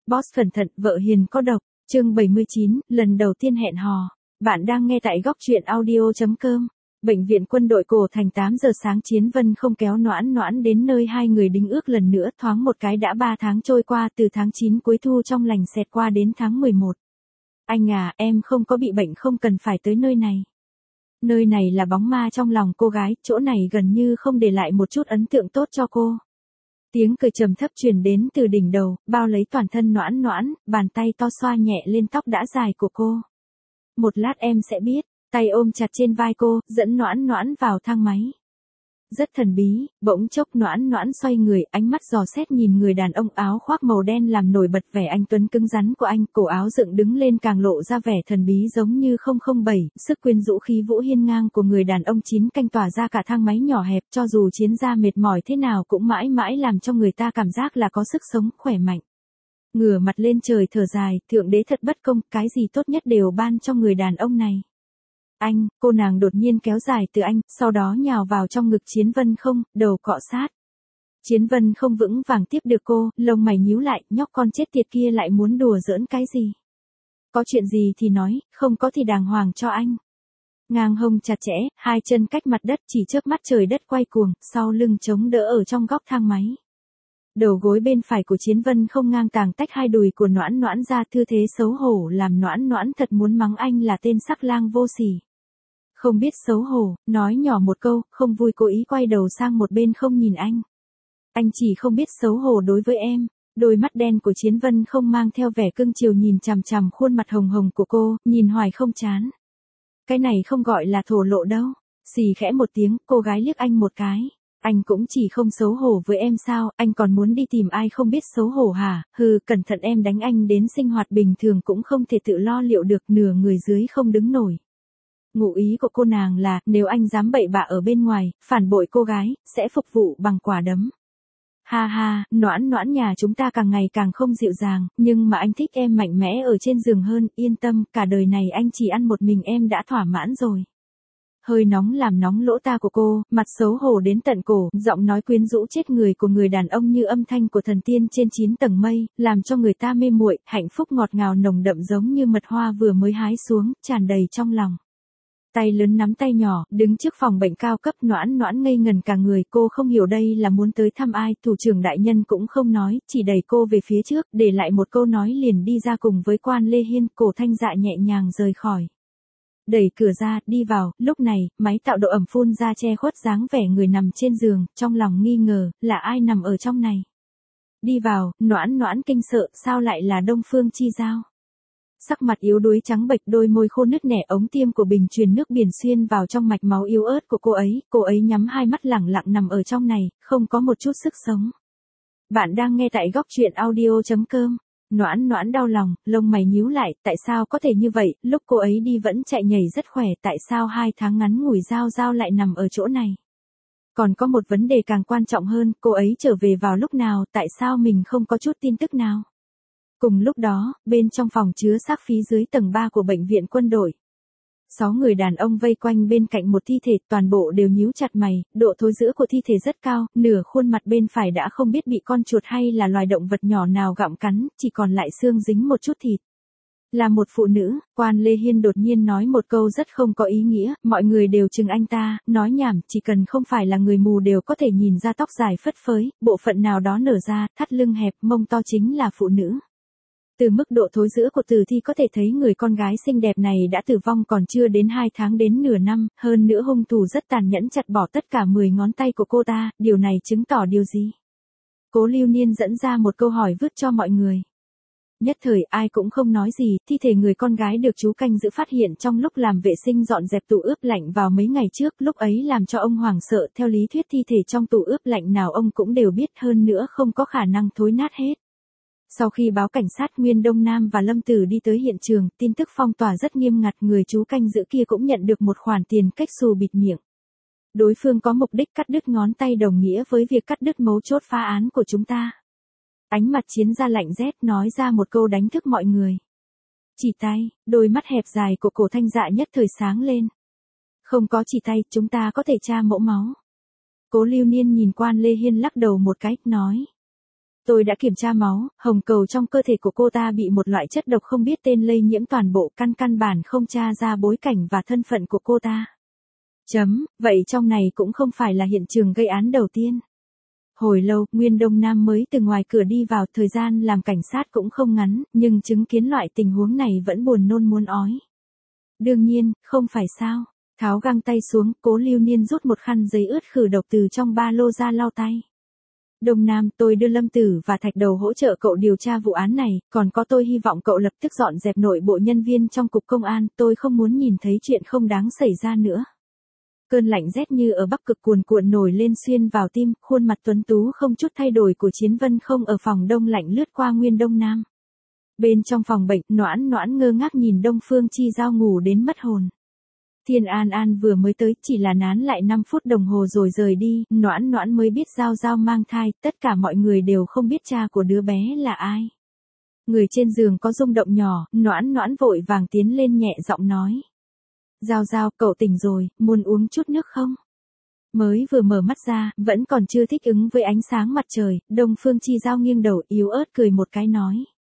Boss cẩn thận, vợ hiền có độc. Chương 79, lần đầu tiên hẹn hò. Bạn đang nghe tại góc truyện audio.com. Bệnh viện Quân đội Cổ Thành 8 giờ sáng Chiến Vân không kéo Noãn Noãn đến nơi hai người đính ước lần nữa, thoáng một cái đã 3 tháng trôi qua, từ tháng 9 cuối thu trong lành xẹt qua đến tháng 11. Anh à, em không có bị bệnh, không cần phải tới nơi này. Nơi này là bóng ma trong lòng cô gái, chỗ này gần như không để lại một chút ấn tượng tốt cho cô. Tiếng cười trầm thấp truyền đến từ đỉnh đầu, bao lấy toàn thân Noãn Noãn, bàn tay to xoa nhẹ lên tóc đã dài của cô. Một lát em sẽ biết, tay ôm chặt trên vai cô, dẫn Noãn Noãn vào thang máy. Rất thần bí, bỗng chốc Noãn Noãn xoay người, ánh mắt dò xét nhìn người đàn ông áo khoác màu đen làm nổi bật vẻ anh tuấn cứng rắn của anh, cổ áo dựng đứng lên càng lộ ra vẻ thần bí giống như 007, sức quyến rũ khí vũ hiên ngang của người đàn ông chín canh tỏa ra cả thang máy nhỏ hẹp, cho dù chiến gia mệt mỏi thế nào cũng mãi mãi làm cho người ta cảm giác là có sức sống, khỏe mạnh. Ngửa mặt lên trời thở dài, thượng đế thật bất công, cái gì tốt nhất đều ban cho người đàn ông này. Anh, cô nàng đột nhiên kéo dài từ anh, sau đó nhào vào trong ngực Chiến Vân không, đầu cọ sát. Chiến Vân không vững vàng tiếp được cô, lông mày nhíu lại, nhóc con chết tiệt kia lại muốn đùa giỡn cái gì. Có chuyện gì thì nói, không có thì đàng hoàng cho anh. Ngang hông chặt chẽ, hai chân cách mặt đất, chỉ chớp mắt trời đất quay cuồng, sau lưng chống đỡ ở trong góc thang máy. Đầu gối bên phải của Chiến Vân không ngang tàng tách hai đùi của Noãn Noãn ra, tư thế xấu hổ làm Noãn Noãn thật muốn mắng anh là tên sắc lang vô sỉ. Không biết xấu hổ, nói nhỏ một câu, không vui cố ý quay đầu sang một bên không nhìn anh. Anh chỉ không biết xấu hổ đối với em. Đôi mắt đen của Chiến Vân không mang theo vẻ cưng chiều nhìn chằm chằm khuôn mặt hồng hồng của cô, nhìn hoài không chán. Cái này không gọi là thổ lộ đâu. Xì khẽ một tiếng, cô gái liếc anh một cái. Anh cũng chỉ không xấu hổ với em sao, anh còn muốn đi tìm ai không biết xấu hổ hả, hừ, cẩn thận em đánh anh đến sinh hoạt bình thường cũng không thể tự lo liệu được, nửa người dưới không đứng nổi. Ngụ ý của cô nàng là, nếu anh dám bậy bạ ở bên ngoài, phản bội cô gái, sẽ phục vụ bằng quả đấm. Ha ha, Noãn Noãn nhà chúng ta càng ngày càng không dịu dàng, nhưng mà anh thích em mạnh mẽ ở trên giường hơn, yên tâm, cả đời này anh chỉ ăn một mình em đã thỏa mãn rồi. Hơi nóng làm nóng lỗ tai của cô, mặt xấu hổ đến tận cổ, giọng nói quyến rũ chết người của người đàn ông như âm thanh của thần tiên trên 9 tầng mây, làm cho người ta mê muội, hạnh phúc ngọt ngào nồng đậm giống như mật hoa vừa mới hái xuống, tràn đầy trong lòng. Tay lớn nắm tay nhỏ, đứng trước phòng bệnh cao cấp, Noãn Noãn ngây ngần cả người, cô không hiểu đây là muốn tới thăm ai, thủ trưởng đại nhân cũng không nói, chỉ đẩy cô về phía trước, để lại một câu nói liền đi ra cùng với Quan Lê Hiên, Cổ Thanh Dạ nhẹ nhàng rời khỏi. Đẩy cửa ra, đi vào, lúc này, máy tạo độ ẩm phun ra che khuất dáng vẻ người nằm trên giường, trong lòng nghi ngờ, là ai nằm ở trong này. Đi vào, Noãn Noãn kinh sợ, sao lại là Đông Phương Chi Giao. Sắc mặt yếu đuối trắng bệch, đôi môi khô nứt nẻ, ống tiêm của bình truyền nước biển xuyên vào trong mạch máu yếu ớt của cô ấy nhắm hai mắt lẳng lặng nằm ở trong này, không có một chút sức sống. Bạn đang nghe tại góc truyện audio.com. Noãn Noãn đau lòng, lông mày nhíu lại, tại sao có thể như vậy, lúc cô ấy đi vẫn chạy nhảy rất khỏe, tại sao 2 tháng ngắn ngủi Giao Giao lại nằm ở chỗ này. Còn có một vấn đề càng quan trọng hơn, cô ấy trở về vào lúc nào, tại sao mình không có chút tin tức nào. Cùng lúc đó, bên trong phòng chứa xác phía dưới tầng 3 của bệnh viện quân đội. 6 người đàn ông vây quanh bên cạnh một thi thể, toàn bộ đều nhíu chặt mày, độ thối rữa của thi thể rất cao, nửa khuôn mặt bên phải đã không biết bị con chuột hay là loài động vật nhỏ nào gặm cắn, chỉ còn lại xương dính một chút thịt. Là một phụ nữ, Quan Lê Hiên đột nhiên nói một câu rất không có ý nghĩa, mọi người đều chừng anh ta, nói nhảm, chỉ cần không phải là người mù đều có thể nhìn ra tóc dài phất phới, bộ phận nào đó nở ra, thắt lưng hẹp, mông to chính là phụ nữ. Từ mức độ thối rữa của tử thi có thể thấy người con gái xinh đẹp này đã tử vong còn chưa đến 2 tháng đến nửa năm, hơn nữa hung thủ rất tàn nhẫn chặt bỏ tất cả 10 ngón tay của cô ta, điều này chứng tỏ điều gì? Cố Lưu Niên dẫn ra một câu hỏi vứt cho mọi người. Nhất thời ai cũng không nói gì, thi thể người con gái được chú canh giữ phát hiện trong lúc làm vệ sinh dọn dẹp tủ ướp lạnh vào mấy ngày trước, lúc ấy làm cho ông hoảng sợ, theo lý thuyết thi thể trong tủ ướp lạnh nào ông cũng đều biết, hơn nữa không có khả năng thối nát hết. Sau khi báo cảnh sát, Nguyên Đông Nam và Lâm Tử đi tới hiện trường, tin tức phong tỏa rất nghiêm ngặt, người chú canh giữ kia cũng nhận được một khoản tiền cách xù bịt miệng. Đối phương có mục đích cắt đứt ngón tay đồng nghĩa với việc cắt đứt mấu chốt phá án của chúng ta. Ánh mặt Chiến gia lạnh rét nói ra một câu đánh thức mọi người. Chỉ tay, đôi mắt hẹp dài của Cổ Thanh Dạ nhất thời sáng lên. Không có chỉ tay, chúng ta có thể tra mẫu máu. Cố Lưu Niên nhìn Quan Lê Hiên lắc đầu một cái, nói. Tôi đã kiểm tra máu, hồng cầu trong cơ thể của cô ta bị một loại chất độc không biết tên lây nhiễm toàn bộ, căn bản không tra ra bối cảnh và thân phận của cô ta. Vậy trong này cũng không phải là hiện trường gây án đầu tiên. Hồi lâu, Nguyên Đông Nam mới từ ngoài cửa đi vào, thời gian làm cảnh sát cũng không ngắn, nhưng chứng kiến loại tình huống này vẫn buồn nôn muốn ói. Đương nhiên, không phải sao. Tháo găng tay xuống, Cố Lưu Niên rút một khăn giấy ướt khử độc từ trong ba lô ra lau tay. Đông Nam, tôi đưa Lâm Tử và Thạch Đầu hỗ trợ cậu điều tra vụ án này, còn có tôi hy vọng cậu lập tức dọn dẹp nội bộ nhân viên trong cục công an, tôi không muốn nhìn thấy chuyện không đáng xảy ra nữa. Cơn lạnh rét như ở Bắc Cực cuồn cuộn nổi lên xuyên vào tim, khuôn mặt tuấn tú không chút thay đổi của Chiến Vân không ở phòng đông lạnh lướt qua Nguyên Đông Nam. Bên trong phòng bệnh, Noãn Noãn ngơ ngác nhìn Đông Phương Chi Giao ngủ đến mất hồn. Thiên An An vừa mới tới, chỉ là nán lại 5 phút đồng hồ rồi rời đi, Noãn Noãn mới biết Giao Giao mang thai, tất cả mọi người đều không biết cha của đứa bé là ai. Người trên giường có rung động nhỏ, Noãn Noãn vội vàng tiến lên nhẹ giọng nói. Giao Giao, cậu tỉnh rồi, muốn uống chút nước không? Mới vừa mở mắt ra, vẫn còn chưa thích ứng với ánh sáng mặt trời, Đông Phương Chi Giao nghiêng đầu yếu ớt cười một cái nói.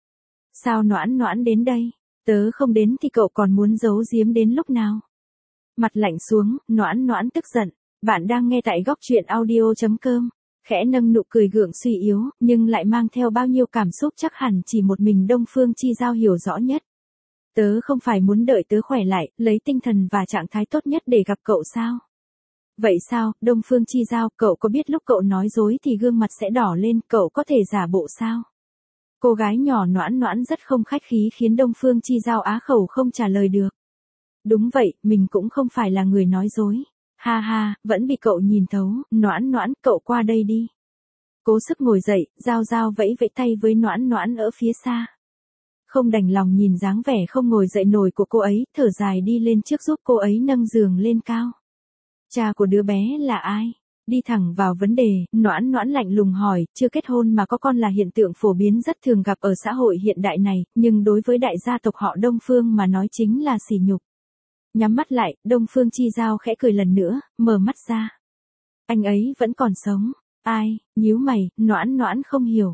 Sao Noãn Noãn đến đây? Tớ không đến thì cậu còn muốn giấu giếm đến lúc nào? Mặt lạnh xuống, Noãn Noãn tức giận. Bạn đang nghe tại góc truyện audio.com. Khẽ nâng nụ cười gượng suy yếu, nhưng lại mang theo bao nhiêu cảm xúc chắc hẳn chỉ một mình Đông Phương Chi Giao hiểu rõ nhất. Tớ không phải muốn đợi tớ khỏe lại, lấy tinh thần và trạng thái tốt nhất để gặp cậu sao? Vậy sao, Đông Phương Chi Giao, cậu có biết lúc cậu nói dối thì gương mặt sẽ đỏ lên, cậu có thể giả bộ sao? Cô gái nhỏ Noãn Noãn rất không khách khí khiến Đông Phương Chi Giao á khẩu không trả lời được. Đúng vậy, mình cũng không phải là người nói dối. Ha ha, vẫn bị cậu nhìn thấu, Noãn Noãn, cậu qua đây đi. Cố sức ngồi dậy, Giao Giao vẫy vẫy tay với Noãn Noãn ở phía xa. Không đành lòng nhìn dáng vẻ không ngồi dậy nổi của cô ấy, thở dài đi lên trước giúp cô ấy nâng giường lên cao. Cha của đứa bé là ai? Đi thẳng vào vấn đề, Noãn Noãn lạnh lùng hỏi, chưa kết hôn mà có con là hiện tượng phổ biến rất thường gặp ở xã hội hiện đại này, nhưng đối với đại gia tộc họ Đông Phương mà nói chính là sỉ nhục. Nhắm mắt lại, Đông Phương Chi Giao khẽ cười lần nữa, mở mắt ra. Anh ấy vẫn còn sống. Ai? Nhíu mày, Noãn Noãn không hiểu.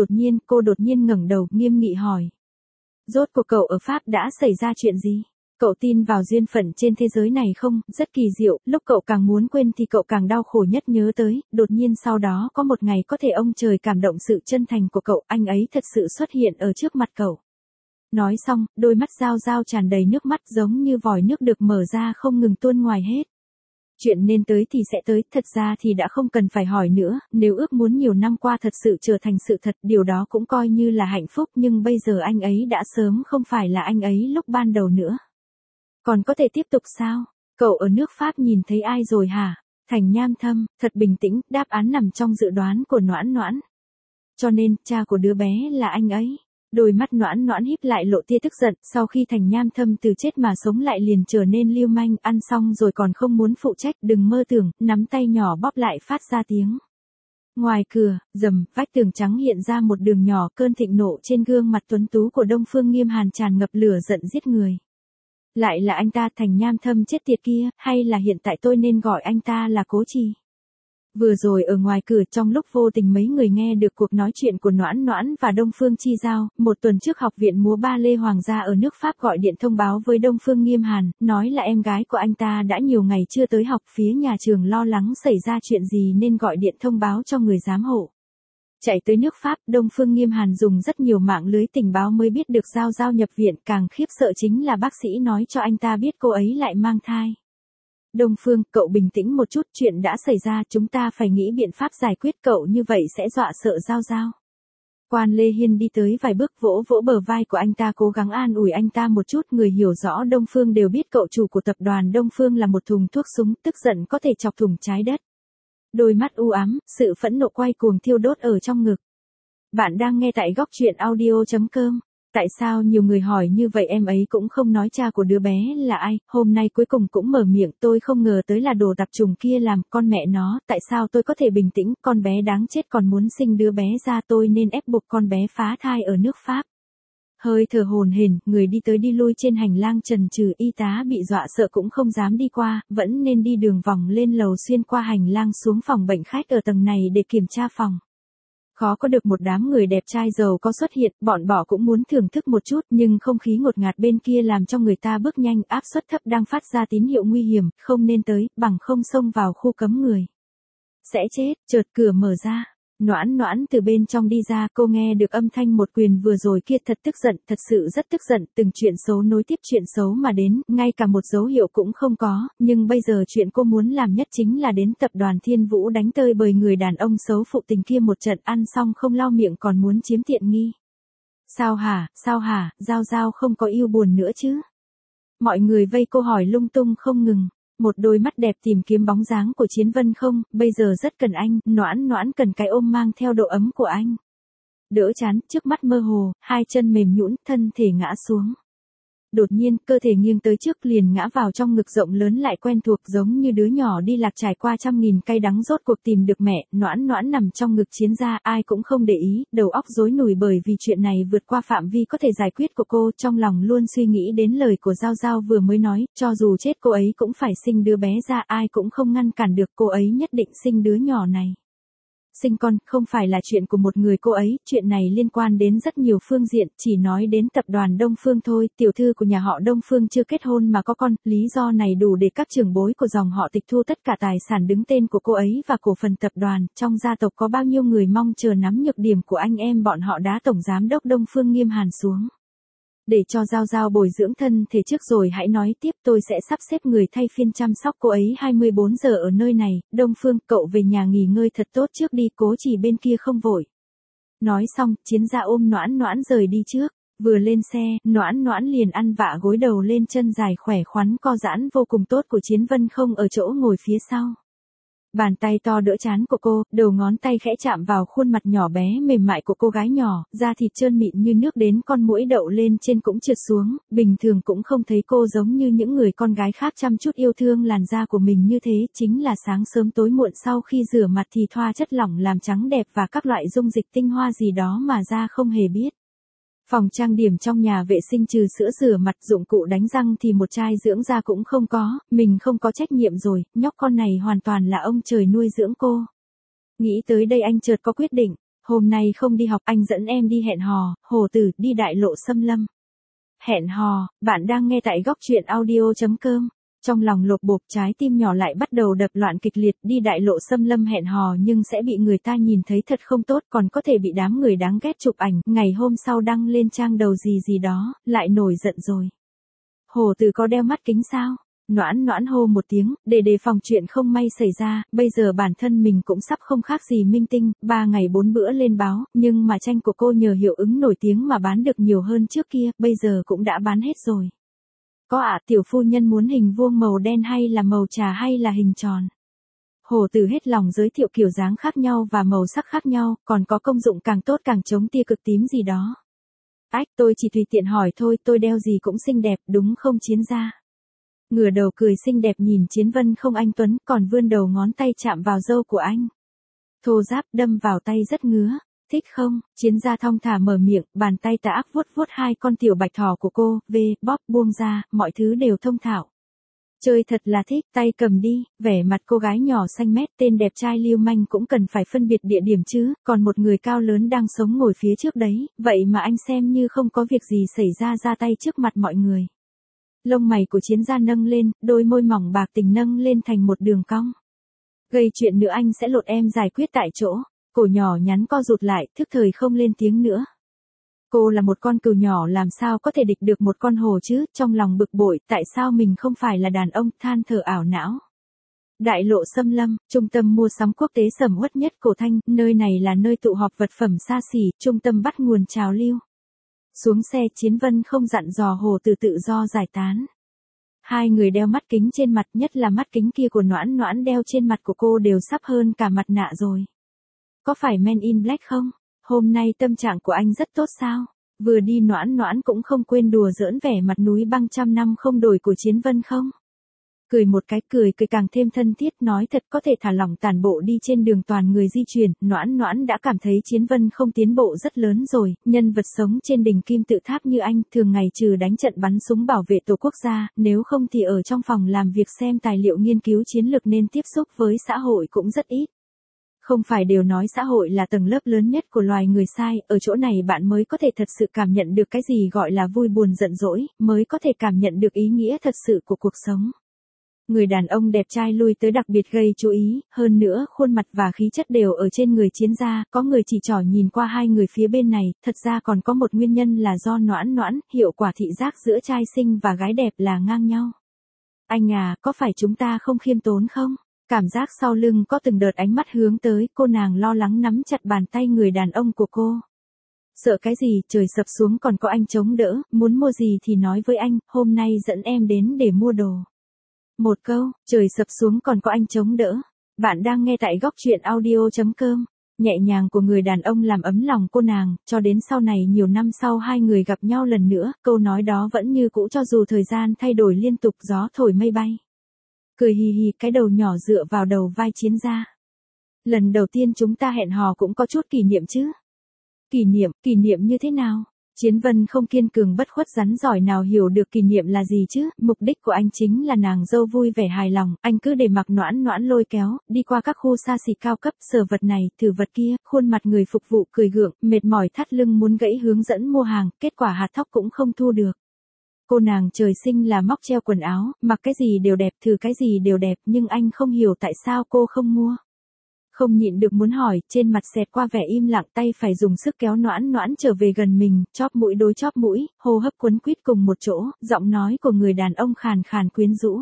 Cô đột nhiên ngẩng đầu, nghiêm nghị hỏi. Rốt cuộc cậu ở Pháp đã xảy ra chuyện gì? Cậu tin vào duyên phận trên thế giới này không? Rất kỳ diệu, lúc cậu càng muốn quên thì cậu càng đau khổ nhất nhớ tới, đột nhiên sau đó có một ngày có thể ông trời cảm động sự chân thành của cậu, anh ấy thật sự xuất hiện ở trước mặt cậu. Nói xong, đôi mắt Giao Giao tràn đầy nước mắt giống như vòi nước được mở ra không ngừng tuôn ngoài hết. Chuyện nên tới thì sẽ tới, thật ra thì đã không cần phải hỏi nữa, nếu ước muốn nhiều năm qua thật sự trở thành sự thật, điều đó cũng coi như là hạnh phúc, nhưng bây giờ anh ấy đã sớm không phải là anh ấy lúc ban đầu nữa. Còn có thể tiếp tục sao? Cậu ở nước Pháp nhìn thấy ai rồi hả? Thành Nham Thâm, thật bình tĩnh, đáp án nằm trong dự đoán của Noãn Noãn. Cho nên, cha của đứa bé là anh ấy. Đôi mắt Noãn Noãn híp lại lộ tia tức giận, sau khi Thành Nham Thâm từ chết mà sống lại liền trở nên lưu manh, ăn xong rồi còn không muốn phụ trách, đừng mơ tưởng, nắm tay nhỏ bóp lại phát ra tiếng. Ngoài cửa, vách tường trắng hiện ra một đường nhỏ, cơn thịnh nộ trên gương mặt tuấn tú của Đông Phương Nghiêm Hàn tràn ngập lửa giận giết người. Lại là anh ta, Thành Nham Thâm chết tiệt kia, hay là hiện tại tôi nên gọi anh ta là Cố Trì? Vừa rồi ở ngoài cửa trong lúc vô tình mấy người nghe được cuộc nói chuyện của Noãn Noãn và Đông Phương Chi Giao, một tuần trước Học viện múa ba lê Hoàng gia ở nước Pháp gọi điện thông báo với Đông Phương Nghiêm Hàn, nói là em gái của anh ta đã nhiều ngày chưa tới học, phía nhà trường lo lắng xảy ra chuyện gì nên gọi điện thông báo cho người giám hộ. Chạy tới nước Pháp, Đông Phương Nghiêm Hàn dùng rất nhiều mạng lưới tình báo mới biết được Giao Giao nhập viện, càng khiếp sợ chính là bác sĩ nói cho anh ta biết cô ấy lại mang thai. Đông Phương, cậu bình tĩnh một chút, chuyện đã xảy ra, chúng ta phải nghĩ biện pháp giải quyết, cậu như vậy sẽ dọa sợ Giao Giao. Quan Lê Hiên đi tới vài bước vỗ vỗ bờ vai của anh ta cố gắng an ủi anh ta một chút, người hiểu rõ Đông Phương đều biết cậu chủ của tập đoàn Đông Phương là một thùng thuốc súng, tức giận có thể chọc thủng trái đất. Đôi mắt u ám, sự phẫn nộ quay cuồng thiêu đốt ở trong ngực. Bạn đang nghe tại góc truyện audio.com. Tại sao nhiều người hỏi như vậy em ấy cũng không nói cha của đứa bé là ai, hôm nay cuối cùng cũng mở miệng, tôi không ngờ tới là đồ tạp trùng kia làm, con mẹ nó, tại sao tôi có thể bình tĩnh, con bé đáng chết còn muốn sinh đứa bé ra, tôi nên ép buộc con bé phá thai ở nước Pháp. Hơi thở hổn hển, người đi tới đi lui trên hành lang trần trừ, y tá bị dọa sợ cũng không dám đi qua, vẫn nên đi đường vòng lên lầu xuyên qua hành lang xuống phòng bệnh khách ở tầng này để kiểm tra phòng. Khó có được một đám người đẹp trai giàu có xuất hiện, bọn bỏ cũng muốn thưởng thức một chút, nhưng không khí ngột ngạt bên kia làm cho người ta bước nhanh, áp suất thấp đang phát ra tín hiệu nguy hiểm, không nên tới, bằng không xông vào khu cấm người. Sẽ chết, chợt cửa mở ra. Noãn Noãn từ bên trong đi ra, cô nghe được âm thanh một quyền vừa rồi kia thật tức giận, thật sự rất tức giận, từng chuyện xấu nối tiếp chuyện xấu mà đến, ngay cả một dấu hiệu cũng không có, nhưng bây giờ chuyện cô muốn làm nhất chính là đến tập đoàn Thiên Vũ đánh tơi bời người đàn ông xấu phụ tình kia một trận, ăn xong không lau miệng còn muốn chiếm tiện nghi. Sao hả, Giao Giao không có yêu buồn nữa chứ? Mọi người vây cô hỏi lung tung không ngừng. Một đôi mắt đẹp tìm kiếm bóng dáng của Chiến Vân không, bây giờ rất cần anh, Noãn Noãn cần cái ôm mang theo độ ấm của anh. Đỡ chán, trước mắt mơ hồ, hai chân mềm nhũn, thân thể ngã xuống. Đột nhiên, cơ thể nghiêng tới trước liền ngã vào trong ngực rộng lớn lại quen thuộc giống như đứa nhỏ đi lạc trải qua trăm nghìn cay đắng rốt cuộc tìm được mẹ, Noãn Noãn nằm trong ngực Chiến gia, ai cũng không để ý, đầu óc rối nùi bởi vì chuyện này vượt qua phạm vi có thể giải quyết của cô, trong lòng luôn suy nghĩ đến lời của Giao Giao vừa mới nói, cho dù chết cô ấy cũng phải sinh đứa bé ra, ai cũng không ngăn cản được cô ấy nhất định sinh đứa nhỏ này. Sinh con, không phải là chuyện của một người cô ấy, chuyện này liên quan đến rất nhiều phương diện, chỉ nói đến tập đoàn Đông Phương thôi, tiểu thư của nhà họ Đông Phương chưa kết hôn mà có con, lý do này đủ để các trưởng bối của dòng họ tịch thu tất cả tài sản đứng tên của cô ấy và cổ phần tập đoàn, trong gia tộc có bao nhiêu người mong chờ nắm nhược điểm của anh em bọn họ đá tổng giám đốc Đông Phương Nghiêm Hàn xuống. Để cho Giao Giao bồi dưỡng thân thể trước rồi hãy nói tiếp, tôi sẽ sắp xếp người thay phiên chăm sóc cô ấy 24 giờ ở nơi này, Đông Phương, cậu về nhà nghỉ ngơi thật tốt trước đi, Cố Chỉ bên kia không vội. Nói xong, Chiến gia ôm Noãn Noãn rời đi trước, vừa lên xe, Noãn Noãn liền ăn vạ gối đầu lên chân dài khỏe khoắn co giãn vô cùng tốt của Chiến Vân không ở chỗ ngồi phía sau. Bàn tay to đỡ trán của cô, đầu ngón tay khẽ chạm vào khuôn mặt nhỏ bé mềm mại của cô gái nhỏ, da thịt trơn mịn như nước đến con muỗi đậu lên trên cũng trượt xuống, bình thường cũng không thấy cô giống như những người con gái khác chăm chút yêu thương làn da của mình như thế, chính là sáng sớm tối muộn sau khi rửa mặt thì thoa chất lỏng làm trắng đẹp và các loại dung dịch tinh hoa gì đó mà da không hề biết. Phòng trang điểm trong nhà vệ sinh trừ sữa rửa mặt dụng cụ đánh răng thì một chai dưỡng da cũng không có, mình không có trách nhiệm rồi, nhóc con này hoàn toàn là ông trời nuôi dưỡng cô. Nghĩ tới đây anh chợt có quyết định, hôm nay không đi học anh dẫn em đi hẹn hò, Hồ Tử đi đại lộ xâm lâm. Hẹn hò, bạn đang nghe tại góc truyện audio.com. Trong lòng lột bột trái tim nhỏ lại bắt đầu đập loạn kịch liệt đi đại lộ xâm lâm hẹn hò nhưng sẽ bị người ta nhìn thấy thật không tốt còn có thể bị đám người đáng ghét chụp ảnh, ngày hôm sau đăng lên trang đầu gì đó, lại nổi giận rồi. Hồ Tử có đeo mắt kính sao? Noãn Noãn hô một tiếng, để đề phòng chuyện không may xảy ra, bây giờ bản thân mình cũng sắp không khác gì minh tinh, 3 ngày 4 bữa lên báo, nhưng mà tranh của cô nhờ hiệu ứng nổi tiếng mà bán được nhiều hơn trước kia, bây giờ cũng đã bán hết rồi. Có ạ, tiểu phu nhân muốn hình vuông màu đen hay là màu trà hay là hình tròn? Hồ Tử hết lòng giới thiệu kiểu dáng khác nhau và màu sắc khác nhau, còn có công dụng càng tốt càng chống tia cực tím gì đó. Ách, tôi chỉ tùy tiện hỏi thôi, tôi đeo gì cũng xinh đẹp, đúng không Chiến gia? Ngửa đầu cười xinh đẹp nhìn Chiến Vân không anh tuấn, còn vươn đầu ngón tay chạm vào râu của anh. Thô ráp đâm vào tay rất ngứa. Thích không? Chiến gia thong thả mở miệng, bàn tay tà ác vuốt vuốt hai con tiểu bạch thỏ của cô, bóp buông ra, mọi thứ đều thông thạo. Chơi thật là thích, tay cầm đi, vẻ mặt cô gái nhỏ xanh mét tên đẹp trai lưu manh cũng cần phải phân biệt địa điểm chứ, còn một người cao lớn đang sống ngồi phía trước đấy, vậy mà anh xem như không có việc gì xảy ra tay trước mặt mọi người. Lông mày của Chiến gia nâng lên, đôi môi mỏng bạc tình nâng lên thành một đường cong. Gây chuyện nữa anh sẽ lột em giải quyết tại chỗ. Cổ nhỏ nhắn co rụt lại, thức thời không lên tiếng nữa. Cô là một con cừu nhỏ làm sao có thể địch được một con hồ chứ, trong lòng bực bội, tại sao mình không phải là đàn ông, than thở ảo não. Đại lộ xâm lâm, trung tâm mua sắm quốc tế sầm uất nhất Cổ Thanh, nơi này là nơi tụ họp vật phẩm xa xỉ, trung tâm bắt nguồn trào lưu. Xuống xe Chiến Vân không dặn dò Hồ Tử tự do giải tán. Hai người đeo mắt kính trên mặt, nhất là mắt kính kia của Noãn Noãn đeo trên mặt của cô đều sắp hơn cả mặt nạ rồi. Có phải Men in Black không? Hôm nay tâm trạng của anh rất tốt sao? Vừa đi Noãn Noãn cũng không quên đùa giỡn vẻ mặt núi băng trăm năm không đổi của Chiến Vân không? Cười một cái cười càng thêm thân thiết nói thật có thể thả lỏng tản bộ đi trên đường toàn người di chuyển, Noãn Noãn đã cảm thấy Chiến Vân không tiến bộ rất lớn rồi, nhân vật sống trên đỉnh kim tự tháp như anh thường ngày trừ đánh trận bắn súng bảo vệ tổ quốc gia, nếu không thì ở trong phòng làm việc xem tài liệu nghiên cứu chiến lược nên tiếp xúc với xã hội cũng rất ít. Không phải đều nói xã hội là tầng lớp lớn nhất của loài người sai, ở chỗ này bạn mới có thể thật sự cảm nhận được cái gì gọi là vui buồn giận dỗi, mới có thể cảm nhận được ý nghĩa thật sự của cuộc sống. Người đàn ông đẹp trai lui tới đặc biệt gây chú ý, hơn nữa khuôn mặt và khí chất đều ở trên người chiến gia, có người chỉ trỏ nhìn qua hai người phía bên này, thật ra còn có một nguyên nhân là do Noãn Noãn, hiệu quả thị giác giữa trai xinh và gái đẹp là ngang nhau. Anh à, có phải chúng ta không khiêm tốn không? Cảm giác sau lưng có từng đợt ánh mắt hướng tới, cô nàng lo lắng nắm chặt bàn tay người đàn ông của cô. Sợ cái gì, trời sập xuống còn có anh chống đỡ, muốn mua gì thì nói với anh, hôm nay dẫn em đến để mua đồ. Một câu, trời sập xuống còn có anh chống đỡ. Bạn đang nghe tại góc truyện audio.com. Nhẹ nhàng của người đàn ông làm ấm lòng cô nàng, cho đến sau này nhiều năm sau hai người gặp nhau lần nữa, câu nói đó vẫn như cũ cho dù thời gian thay đổi liên tục gió thổi mây bay. Cười hì hì cái đầu nhỏ dựa vào đầu vai chiến gia. Lần đầu tiên chúng ta hẹn hò cũng có chút kỷ niệm chứ. Kỷ niệm như thế nào? Chiến Vân không kiên cường bất khuất rắn giỏi nào hiểu được kỷ niệm là gì chứ, mục đích của anh chính là nàng dâu vui vẻ hài lòng, anh cứ để mặc Noãn Noãn lôi kéo, đi qua các khu xa xỉ cao cấp, sờ vật này, thử vật kia, khuôn mặt người phục vụ cười gượng, mệt mỏi thắt lưng muốn gãy hướng dẫn mua hàng, kết quả hạt thóc cũng không thu được. Cô nàng trời sinh là móc treo quần áo, mặc cái gì đều đẹp, thử cái gì đều đẹp, nhưng anh không hiểu tại sao cô không mua. Không nhịn được muốn hỏi, trên mặt xẹt qua vẻ im lặng, tay phải dùng sức kéo Noãn Noãn trở về gần mình, chóp mũi đối chóp mũi, hô hấp quấn quýt cùng một chỗ, giọng nói của người đàn ông khàn khàn quyến rũ.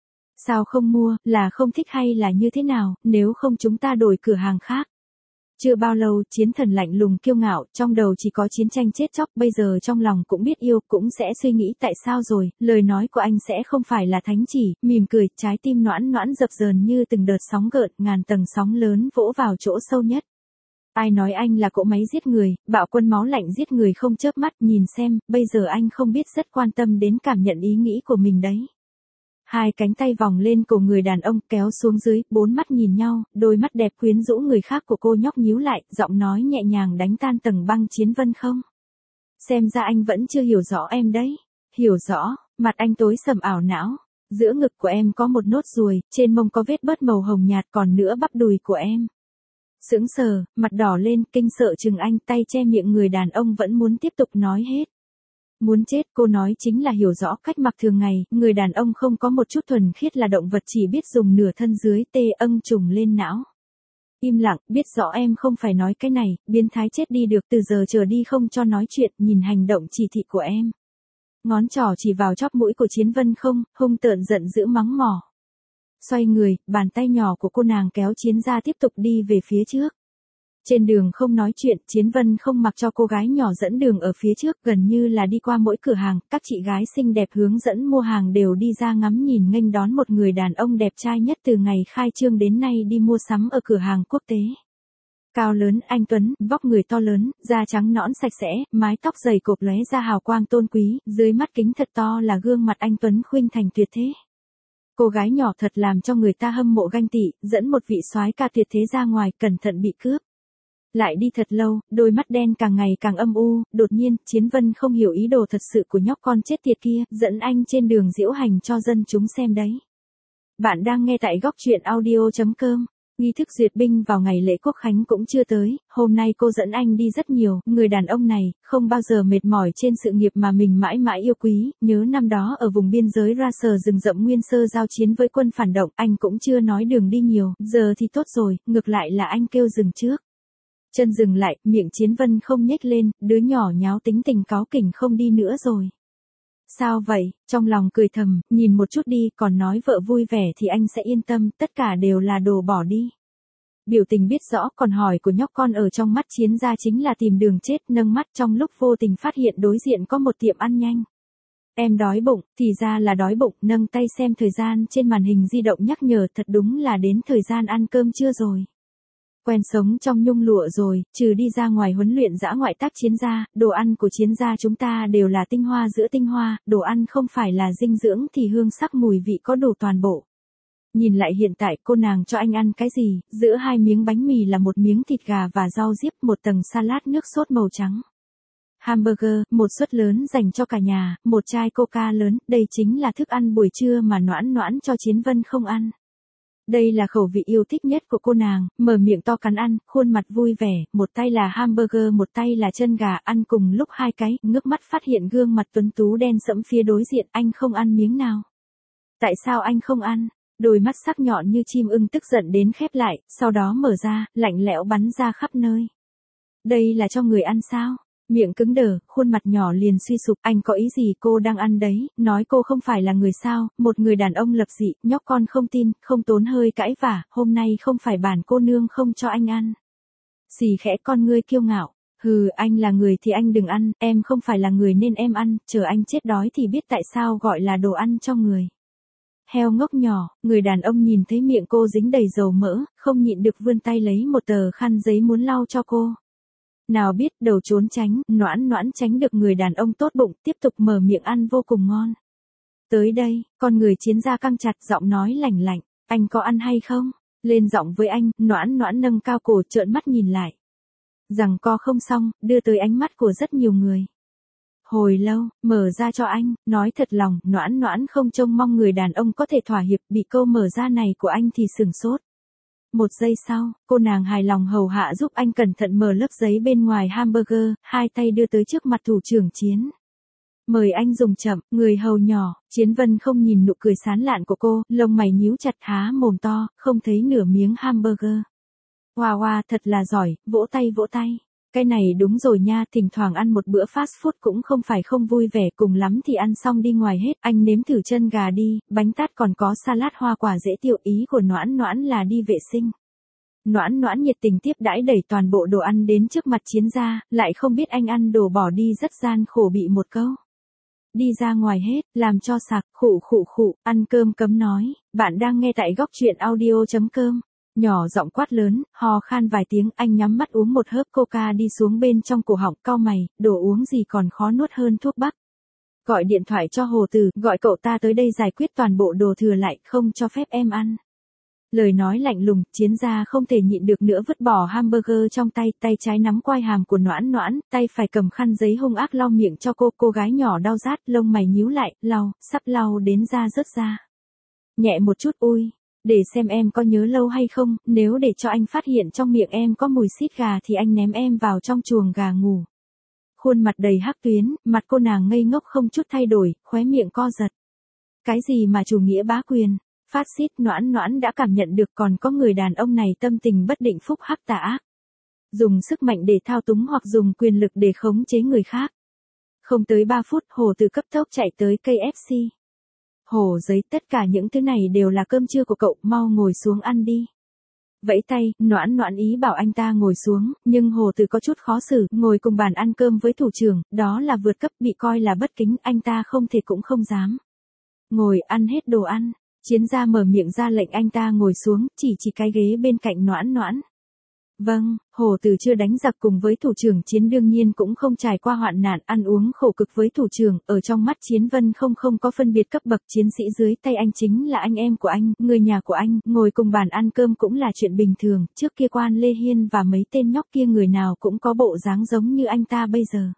Sao không mua, là không thích hay là như thế nào, nếu không chúng ta đổi cửa hàng khác. Chưa bao lâu, Chiến Thần lạnh lùng kiêu ngạo, trong đầu chỉ có chiến tranh chết chóc, bây giờ trong lòng cũng biết yêu, cũng sẽ suy nghĩ tại sao rồi, lời nói của anh sẽ không phải là thánh chỉ, mỉm cười, trái tim Noãn Noãn dập dờn như từng đợt sóng gợn, ngàn tầng sóng lớn vỗ vào chỗ sâu nhất. Ai nói anh là cỗ máy giết người, bạo quân máu lạnh giết người không chớp mắt, nhìn xem, bây giờ anh không biết rất quan tâm đến cảm nhận ý nghĩ của mình đấy. Hai cánh tay vòng lên cổ người đàn ông kéo xuống dưới, bốn mắt nhìn nhau, đôi mắt đẹp quyến rũ người khác của cô nhóc nhíu lại, giọng nói nhẹ nhàng đánh tan tầng băng. Chiến Vân không? Xem ra anh vẫn chưa hiểu rõ em đấy. Hiểu rõ, mặt anh tối sầm ảo não. Giữa ngực của em có một nốt ruồi, trên mông có vết bớt màu hồng nhạt, còn nữa bắp đùi của em. Sững sờ, mặt đỏ lên, kinh sợ chừng anh, tay che miệng người đàn ông vẫn muốn tiếp tục nói hết. Muốn chết, cô nói chính là hiểu rõ cách mặc thường ngày, người đàn ông không có một chút thuần khiết là động vật, chỉ biết dùng nửa thân dưới tê âng trùng lên não. Im lặng, biết rõ em không phải nói cái này, biến thái chết đi được, từ giờ trở đi không cho nói chuyện, nhìn hành động chỉ thị của em. Ngón trỏ chỉ vào chóp mũi của Chiến Vân không, hung tợn giận dữ mắng mỏ. Xoay người, bàn tay nhỏ của cô nàng kéo Chiến ra tiếp tục đi về phía trước. Trên đường không nói chuyện, Chiến Vân không mặc cho cô gái nhỏ dẫn đường ở phía trước, gần như là đi qua mỗi cửa hàng, các chị gái xinh đẹp hướng dẫn mua hàng đều đi ra ngắm nhìn nghênh đón một người đàn ông đẹp trai nhất từ ngày khai trương đến nay đi mua sắm ở cửa hàng quốc tế. Cao lớn, anh tuấn, vóc người to lớn, da trắng nõn sạch sẽ, mái tóc dày cộp lóe ra hào quang tôn quý, dưới mắt kính thật to là gương mặt anh tuấn khuynh thành tuyệt thế. Cô gái nhỏ thật làm cho người ta hâm mộ ganh tị, dẫn một vị soái ca tuyệt thế ra ngoài, cẩn thận bị cướp. Lại đi thật lâu, đôi mắt đen càng ngày càng âm u, đột nhiên, Chiến Vân không hiểu ý đồ thật sự của nhóc con chết tiệt kia, dẫn anh trên đường diễu hành cho dân chúng xem đấy. Bạn đang nghe tại góc truyện audio.com. Nghi thức duyệt binh vào ngày lễ quốc khánh cũng chưa tới, hôm nay cô dẫn anh đi rất nhiều, người đàn ông này, không bao giờ mệt mỏi trên sự nghiệp mà mình mãi mãi yêu quý, nhớ năm đó ở vùng biên giới ra sờ rừng rậm nguyên sơ giao chiến với quân phản động, anh cũng chưa nói đường đi nhiều, giờ thì tốt rồi, ngược lại là anh kêu dừng trước. Chân dừng lại, miệng Chiến Vân không nhếch lên, đứa nhỏ nháo tính tình cáu kỉnh không đi nữa rồi. Sao vậy, trong lòng cười thầm, nhìn một chút đi, còn nói vợ vui vẻ thì anh sẽ yên tâm, tất cả đều là đồ bỏ đi. Biểu tình biết rõ, còn hỏi của nhóc con ở trong mắt Chiến ra chính là tìm đường chết, nâng mắt trong lúc vô tình phát hiện đối diện có một tiệm ăn nhanh. Em đói bụng, thì ra là đói bụng, nâng tay xem thời gian trên màn hình di động nhắc nhở, thật đúng là đến thời gian ăn cơm trưa rồi. Quen sống trong nhung lụa rồi, trừ đi ra ngoài huấn luyện dã ngoại tác chiến gia, đồ ăn của chiến gia chúng ta đều là tinh hoa giữa tinh hoa, đồ ăn không phải là dinh dưỡng thì hương sắc mùi vị có đủ toàn bộ. Nhìn lại hiện tại cô nàng cho anh ăn cái gì, giữa hai miếng bánh mì là một miếng thịt gà và rau diếp, một tầng salad nước sốt màu trắng. Hamburger, một suất lớn dành cho cả nhà, một chai coca lớn, đây chính là thức ăn buổi trưa mà Noãn Noãn cho Chiến Vân không ăn. Đây là khẩu vị yêu thích nhất của cô nàng, mở miệng to cắn ăn, khuôn mặt vui vẻ, một tay là hamburger một tay là chân gà, ăn cùng lúc hai cái, ngước mắt phát hiện gương mặt tuấn tú đen sẫm phía đối diện, anh không ăn miếng nào. Tại sao anh không ăn? Đôi mắt sắc nhọn như chim ưng tức giận đến khép lại, sau đó mở ra, lạnh lẽo bắn ra khắp nơi. Đây là cho người ăn sao? Miệng cứng đờ, khuôn mặt nhỏ liền suy sụp, anh có ý gì cô đang ăn đấy, nói cô không phải là người sao, một người đàn ông lập dị, nhóc con không tin, không tốn hơi cãi vả, hôm nay không phải bản cô nương không cho anh ăn. Xì khẽ con ngươi kiêu ngạo, hừ anh là người thì anh đừng ăn, em không phải là người nên em ăn, chờ anh chết đói thì biết tại sao gọi là đồ ăn cho người. Heo ngốc nhỏ, người đàn ông nhìn thấy miệng cô dính đầy dầu mỡ, không nhịn được vươn tay lấy một tờ khăn giấy muốn lau cho cô. Nào biết đầu trốn tránh, Noãn Noãn tránh được người đàn ông tốt bụng, tiếp tục mở miệng ăn vô cùng ngon. Tới đây, con người chiến gia căng chặt giọng nói lạnh lạnh, anh có ăn hay không? Lên giọng với anh, Noãn Noãn nâng cao cổ trợn mắt nhìn lại. Rằng co không xong, đưa tới ánh mắt của rất nhiều người. Hồi lâu, mở ra cho anh, nói thật lòng, Noãn Noãn không trông mong người đàn ông có thể thỏa hiệp, bị câu mở ra này của anh thì sửng sốt. Một giây sau, cô nàng hài lòng hầu hạ giúp anh cẩn thận mở lớp giấy bên ngoài hamburger, hai tay đưa tới trước mặt thủ trưởng Chiến. Mời anh dùng chậm, người hầu nhỏ, Chiến Vân không nhìn nụ cười sán lạn của cô, lông mày nhíu chặt há mồm to, không thấy nửa miếng hamburger. Hoa hoa thật là giỏi, vỗ tay vỗ tay. Cái này đúng rồi nha, thỉnh thoảng ăn một bữa fast food cũng không phải không vui vẻ, cùng lắm thì ăn xong đi ngoài hết, anh nếm thử chân gà đi, bánh tát còn có salad hoa quả dễ tiêu, ý của Noãn Noãn là đi vệ sinh. Noãn Noãn nhiệt tình tiếp đãi đẩy toàn bộ đồ ăn đến trước mặt Chiến gia, lại không biết anh ăn đồ bỏ đi rất gian khổ bị một câu. Đi ra ngoài hết, làm cho sạc, khụ khụ khụ, ăn cơm cấm nói, bạn đang nghe tại góc truyện audio.com. Nhỏ giọng quát lớn, hò khan vài tiếng, anh nhắm mắt uống một hớp coca đi xuống bên trong cổ họng, cau mày, đồ uống gì còn khó nuốt hơn thuốc bắc. Gọi điện thoại cho Hồ Từ, gọi cậu ta tới đây giải quyết toàn bộ đồ thừa lại, không cho phép em ăn. Lời nói lạnh lùng, Chiến gia không thể nhịn được nữa vứt bỏ hamburger trong tay, tay trái nắm quai hàm của Noãn Noãn, tay phải cầm khăn giấy hung ác lau miệng cho cô gái nhỏ đau rát, lông mày nhíu lại, lau, sắp lau đến da rớt ra. Nhẹ một chút ui. Để xem em có nhớ lâu hay không, nếu để cho anh phát hiện trong miệng em có mùi xít gà thì anh ném em vào trong chuồng gà ngủ. Khuôn mặt đầy hắc tuyến, mặt cô nàng ngây ngốc không chút thay đổi, khóe miệng co giật. Cái gì mà chủ nghĩa bá quyền, phát xít, Noãn Noãn đã cảm nhận được, còn có người đàn ông này tâm tình bất định phúc hắc tà ác. Dùng sức mạnh để thao túng hoặc dùng quyền lực để khống chế người khác. Không tới 3 phút, Hồ Từ cấp tốc chạy tới KFC. Hồ giấy, tất cả những thứ này đều là cơm trưa của cậu, mau ngồi xuống ăn đi. Vẫy tay, Noãn Noãn ý bảo anh ta ngồi xuống, nhưng Hồ Từ có chút khó xử, ngồi cùng bàn ăn cơm với thủ trưởng, đó là vượt cấp, bị coi là bất kính, anh ta không thể cũng không dám. Ngồi ăn hết đồ ăn, Chiến gia mở miệng ra lệnh anh ta ngồi xuống, chỉ cái ghế bên cạnh Noãn Noãn. Vâng, Hồ Từ chưa đánh giặc cùng với thủ trưởng Chiến đương nhiên cũng không trải qua hoạn nạn, ăn uống khổ cực với thủ trưởng, ở trong mắt Chiến Vân không có phân biệt cấp bậc, chiến sĩ dưới tay anh chính là anh em của anh, người nhà của anh, ngồi cùng bàn ăn cơm cũng là chuyện bình thường, trước kia Quan Lê Hiên và mấy tên nhóc kia người nào cũng có bộ dáng giống như anh ta bây giờ.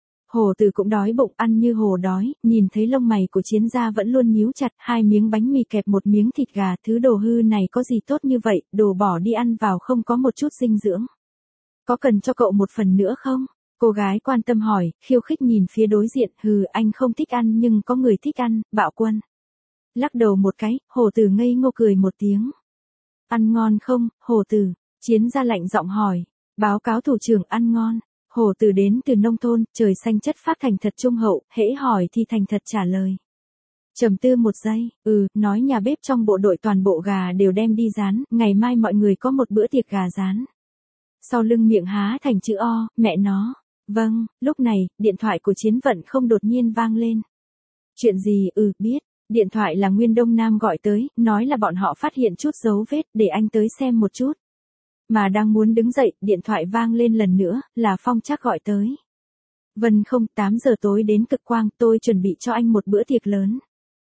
Hồ Từ cũng đói bụng, ăn như hồ đói, nhìn thấy lông mày của Chiến gia vẫn luôn nhíu chặt, 2 miếng bánh mì kẹp 1 miếng thịt gà, thứ đồ hư này có gì tốt như vậy, đồ bỏ đi ăn vào không có một chút dinh dưỡng. Có cần cho cậu một phần nữa không? Cô gái quan tâm hỏi, khiêu khích nhìn phía đối diện, hừ anh không thích ăn nhưng có người thích ăn, Bạo Quân. Lắc đầu một cái, Hồ Từ ngây ngô cười một tiếng. Ăn ngon không, Hồ Từ? Chiến gia lạnh giọng hỏi, báo cáo thủ trưởng ăn ngon. Hồ Từ đến từ nông thôn, trời xanh chất phác thành thật trung hậu, hễ hỏi thì thành thật trả lời. Trầm tư một giây, nói nhà bếp trong bộ đội toàn bộ gà đều đem đi rán, ngày mai mọi người có một bữa tiệc gà rán. Sau lưng miệng há thành chữ O, mẹ nó. Vâng, lúc này, điện thoại của Chiến Vận không đột nhiên vang lên. Chuyện gì, biết. Điện thoại là Nguyên Đông Nam gọi tới, nói là bọn họ phát hiện chút dấu vết, để anh tới xem một chút. Mà đang muốn đứng dậy, điện thoại vang lên lần nữa, là Phong Trác gọi tới. Vân không, 8 giờ tối đến Cực Quang, tôi chuẩn bị cho anh một bữa tiệc lớn.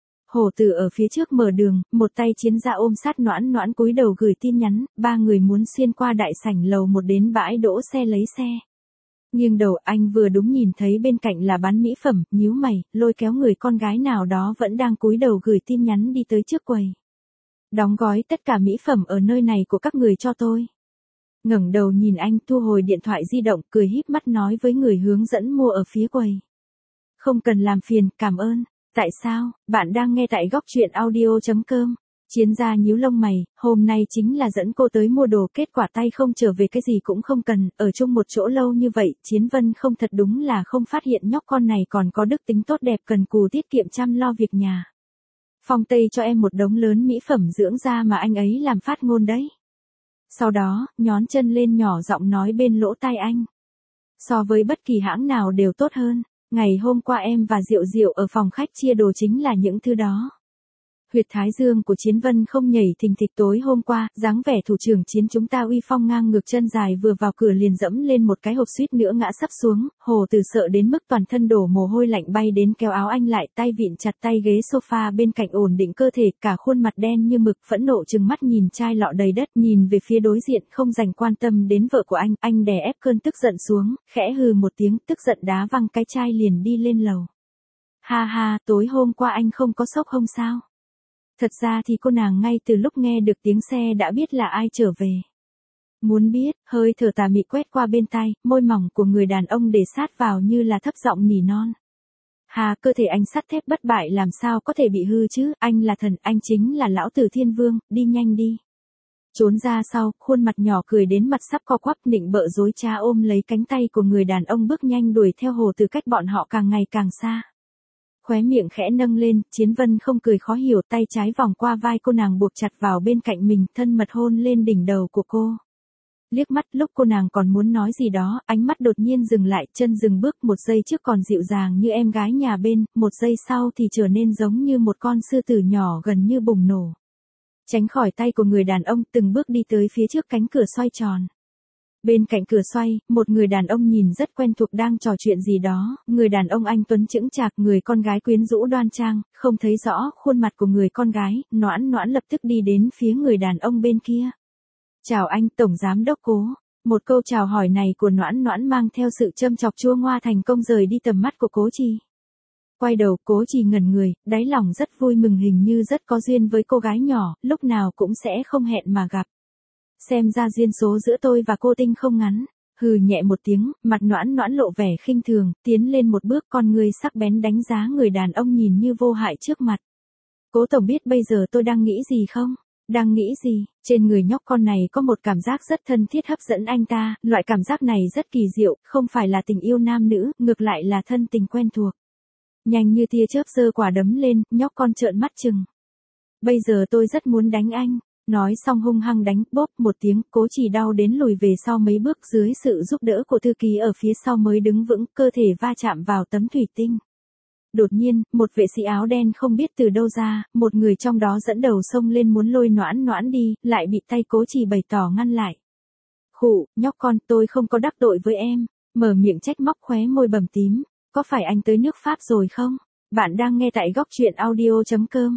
Hồ Từ ở phía trước mở đường, một tay Chiến gia ôm sát Noãn Noãn cúi đầu gửi tin nhắn, 3 người muốn xuyên qua đại sảnh lầu 1 đến bãi đỗ xe lấy xe. Nghiêng đầu anh vừa đúng nhìn thấy bên cạnh là bán mỹ phẩm, nhíu mày, lôi kéo người con gái nào đó vẫn đang cúi đầu gửi tin nhắn đi tới trước quầy. Đóng gói tất cả mỹ phẩm ở nơi này của các người cho tôi. Ngẩng đầu nhìn anh, thu hồi điện thoại di động, cười híp mắt nói với người hướng dẫn mua ở phía quầy. Không cần làm phiền, cảm ơn. Tại sao? Bạn đang nghe tại góc truyện audio.com. Chiến gia nhíu lông mày, hôm nay chính là dẫn cô tới mua đồ, kết quả tay không trở về, cái gì cũng không cần, ở chung một chỗ lâu như vậy, Chiến Vân không thật đúng là không phát hiện nhóc con này còn có đức tính tốt đẹp, cần cù tiết kiệm chăm lo việc nhà. Phong Tây cho em một đống lớn mỹ phẩm dưỡng da mà anh ấy làm phát ngôn đấy. Sau đó, nhón chân lên nhỏ giọng nói bên lỗ tai anh. So với bất kỳ hãng nào đều tốt hơn, ngày hôm qua em và Diệu Diệu ở phòng khách chia đồ chính là những thứ đó. Huyệt thái dương của Chiến Vân không nhảy thình thịch. Tối hôm qua, dáng vẻ thủ trưởng Chiến chúng ta uy phong ngang ngược, chân dài vừa vào cửa liền dẫm lên một cái hộp, suýt nữa ngã sắp xuống, Hồ Từ sợ đến mức toàn thân đổ mồ hôi lạnh bay đến kéo áo anh lại, tay vịn chặt tay ghế sofa bên cạnh ổn định cơ thể, cả khuôn mặt đen như mực, phẫn nộ trừng mắt nhìn chai lọ đầy đất, nhìn về phía đối diện không dành quan tâm đến vợ của anh đè ép cơn tức giận xuống, khẽ hừ một tiếng, tức giận đá văng cái chai liền đi lên lầu. Ha ha, tối hôm qua anh không có sốc hông sao? Thật ra thì cô nàng ngay từ lúc nghe được tiếng xe đã biết là ai trở về. Muốn biết, hơi thở tà mị quét qua bên tai, môi mỏng của người đàn ông để sát vào như là thấp giọng nỉ non. Hà, cơ thể anh sắt thép bất bại làm sao có thể bị hư chứ, anh là thần, anh chính là lão tử thiên vương, đi nhanh đi. Trốn ra sau, khuôn mặt nhỏ cười đến mặt sắp co quắp, nịnh bợ dối trá ôm lấy cánh tay của người đàn ông bước nhanh đuổi theo Hồ Từ, cách bọn họ càng ngày càng xa. Khóe miệng khẽ nâng lên, Chiến Vân không cười khó hiểu, tay trái vòng qua vai cô nàng buộc chặt vào bên cạnh mình, thân mật hôn lên đỉnh đầu của cô. Liếc mắt lúc cô nàng còn muốn nói gì đó, ánh mắt đột nhiên dừng lại, chân dừng bước, một giây trước còn dịu dàng như em gái nhà bên, một giây sau thì trở nên giống như một con sư tử nhỏ gần như bùng nổ. Tránh khỏi tay của người đàn ông, từng bước đi tới phía trước cánh cửa xoay tròn. Bên cạnh cửa xoay, một người đàn ông nhìn rất quen thuộc đang trò chuyện gì đó, người đàn ông anh tuấn chững chạc, người con gái quyến rũ đoan trang, không thấy rõ khuôn mặt của người con gái, Noãn Noãn lập tức đi đến phía người đàn ông bên kia. Chào anh, Tổng Giám Đốc Cố. Một câu chào hỏi này của Noãn Noãn mang theo sự châm chọc chua ngoa, thành công rời đi tầm mắt của Cố Trì. Quay đầu, Cố Trì ngẩn người, đáy lòng rất vui mừng, hình như rất có duyên với cô gái nhỏ, lúc nào cũng sẽ không hẹn mà gặp. Xem ra duyên số giữa tôi và cô Tinh không ngắn. Hừ nhẹ một tiếng, mặt Noãn Noãn lộ vẻ khinh thường, tiến lên một bước, con ngươi sắc bén đánh giá người đàn ông nhìn như vô hại trước mặt. Cố Tổng biết bây giờ tôi đang nghĩ gì không? Đang nghĩ gì? Trên người nhóc con này có một cảm giác rất thân thiết hấp dẫn anh ta, loại cảm giác này rất kỳ diệu, không phải là tình yêu nam nữ, ngược lại là thân tình quen thuộc. Nhanh như tia chớp giơ quả đấm lên, nhóc con trợn mắt trừng. Bây giờ tôi rất muốn đánh anh. Nói xong hung hăng đánh, bốp một tiếng, Cố Trì đau đến lùi về sau mấy bước, dưới sự giúp đỡ của thư ký ở phía sau mới đứng vững, cơ thể va chạm vào tấm thủy tinh. Đột nhiên, một vệ sĩ áo đen không biết từ đâu ra, một người trong đó dẫn đầu xông lên muốn lôi Noãn Noãn đi, lại bị tay Cố Trì bày tỏ ngăn lại. Khụ, nhóc con, tôi không có đắc tội với em, mở miệng trách móc, khóe môi bầm tím, có phải anh tới nước Pháp rồi không? Bạn đang nghe tại góc truyện audio.com.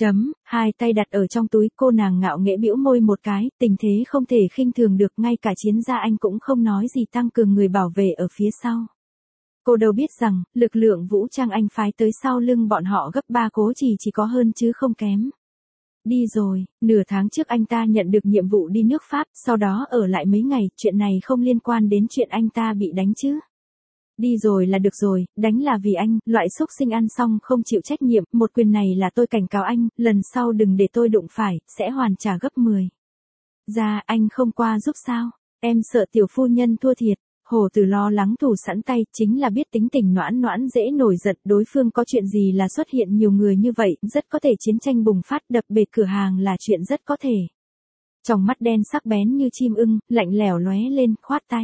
Hai tay đặt ở trong túi, cô nàng ngạo nghễ bĩu môi một cái, tình thế không thể khinh thường được, ngay cả Chiến gia anh cũng không nói gì, tăng cường người bảo vệ ở phía sau. Cô đâu biết rằng, lực lượng vũ trang anh phái tới sau lưng bọn họ gấp 3, Cố Trì chỉ có hơn chứ không kém. Đi rồi, nửa tháng trước anh ta nhận được nhiệm vụ đi nước Pháp, sau đó ở lại mấy ngày, chuyện này không liên quan đến chuyện anh ta bị đánh chứ. Đi rồi là được rồi, đánh là vì anh, loại xúc sinh ăn xong không chịu trách nhiệm, một quyền này là tôi cảnh cáo anh, lần sau đừng để tôi đụng phải, sẽ hoàn trả gấp 10. Ra, anh không qua giúp sao? Em sợ tiểu phu nhân thua thiệt. Hồ Từ lo lắng thủ sẵn tay, chính là biết tính tình Noãn Noãn dễ nổi giận, đối phương có chuyện gì là xuất hiện nhiều người như vậy, rất có thể chiến tranh bùng phát, đập bể cửa hàng là chuyện rất có thể. Trong mắt đen sắc bén như chim ưng, lạnh lẽo lóe lên, khoát tay.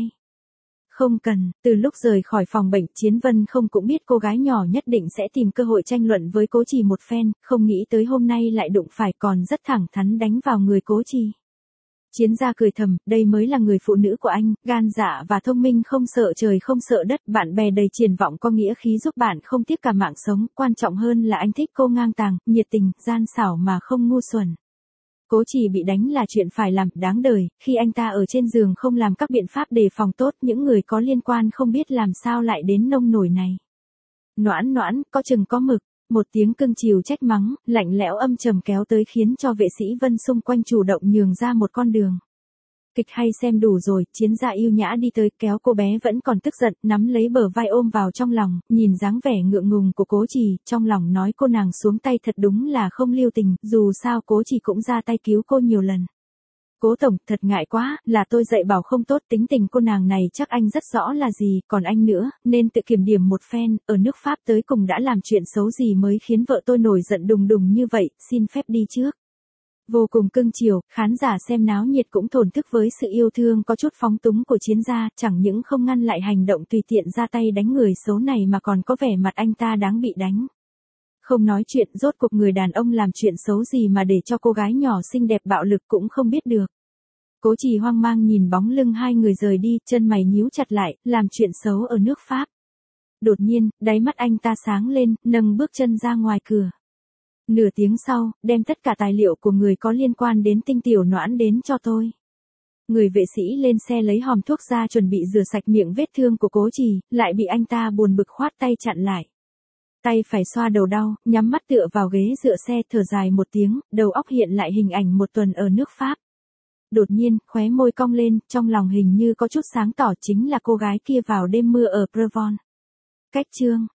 Không cần, từ lúc rời khỏi phòng bệnh, Chiến Vân không cũng biết cô gái nhỏ nhất định sẽ tìm cơ hội tranh luận với Cố Trì một phen, không nghĩ tới hôm nay lại đụng phải, còn rất thẳng thắn đánh vào người Cố Trì. Chiến gia cười thầm, đây mới là người phụ nữ của anh, gan dạ và thông minh, không sợ trời không sợ đất, bạn bè đầy triển vọng, có nghĩa khí giúp bạn không tiếc cả mạng sống, quan trọng hơn là anh thích cô ngang tàng, nhiệt tình, gian xảo mà không ngu xuẩn. Cố Trì bị đánh là chuyện phải làm, đáng đời, khi anh ta ở trên giường không làm các biện pháp đề phòng tốt, những người có liên quan không biết làm sao lại đến nông nổi này. Noãn Noãn, có chừng có mực, Một tiếng cưng chiều trách mắng, lạnh lẽo âm trầm kéo tới khiến cho vệ sĩ Vân xung quanh chủ động nhường ra một con đường. Kịch hay xem đủ rồi, Chiến Gia yêu nhã đi tới, kéo cô bé vẫn còn tức giận, nắm lấy bờ vai ôm vào trong lòng, nhìn dáng vẻ ngượng ngùng của Cố Trì, trong lòng nói cô nàng xuống tay thật đúng là không lưu tình, dù sao Cố Trì cũng ra tay cứu cô nhiều lần. Cố tổng, thật ngại quá, là tôi dạy bảo không tốt, tính tình cô nàng này chắc anh rất rõ là gì, còn anh nữa, nên tự kiểm điểm một phen, ở nước Pháp tới cùng đã làm chuyện xấu gì mới khiến vợ tôi nổi giận đùng đùng như vậy, xin phép đi trước. Vô cùng cưng chiều, khán giả xem náo nhiệt cũng thổn thức với sự yêu thương có chút phóng túng của Chiến Gia, chẳng những không ngăn lại hành động tùy tiện ra tay đánh người xấu này mà còn có vẻ mặt anh ta đáng bị đánh. Không nói chuyện, rốt cuộc người đàn ông làm chuyện xấu gì mà để cho cô gái nhỏ xinh đẹp bạo lực cũng không biết được. Cố Trì hoang mang nhìn bóng lưng hai người rời đi, chân mày nhíu chặt lại, làm chuyện xấu ở nước Pháp. Đột nhiên, đáy mắt anh ta sáng lên, nâng bước chân ra ngoài cửa. Nửa tiếng sau, đem tất cả tài liệu của người có liên quan đến Tinh Tiểu Noãn đến cho tôi. Người vệ sĩ lên xe lấy hòm thuốc ra chuẩn bị rửa sạch miệng vết thương của Cố Trì, lại bị anh ta buồn bực khoát tay chặn lại. Tay phải xoa đầu đau, nhắm mắt tựa vào ghế dựa xe, thở dài một tiếng, đầu óc hiện lại hình ảnh một tuần ở nước Pháp. Đột nhiên, khóe môi cong lên, trong lòng hình như có chút sáng tỏ, chính là cô gái kia vào đêm mưa ở Prevon. Cách chương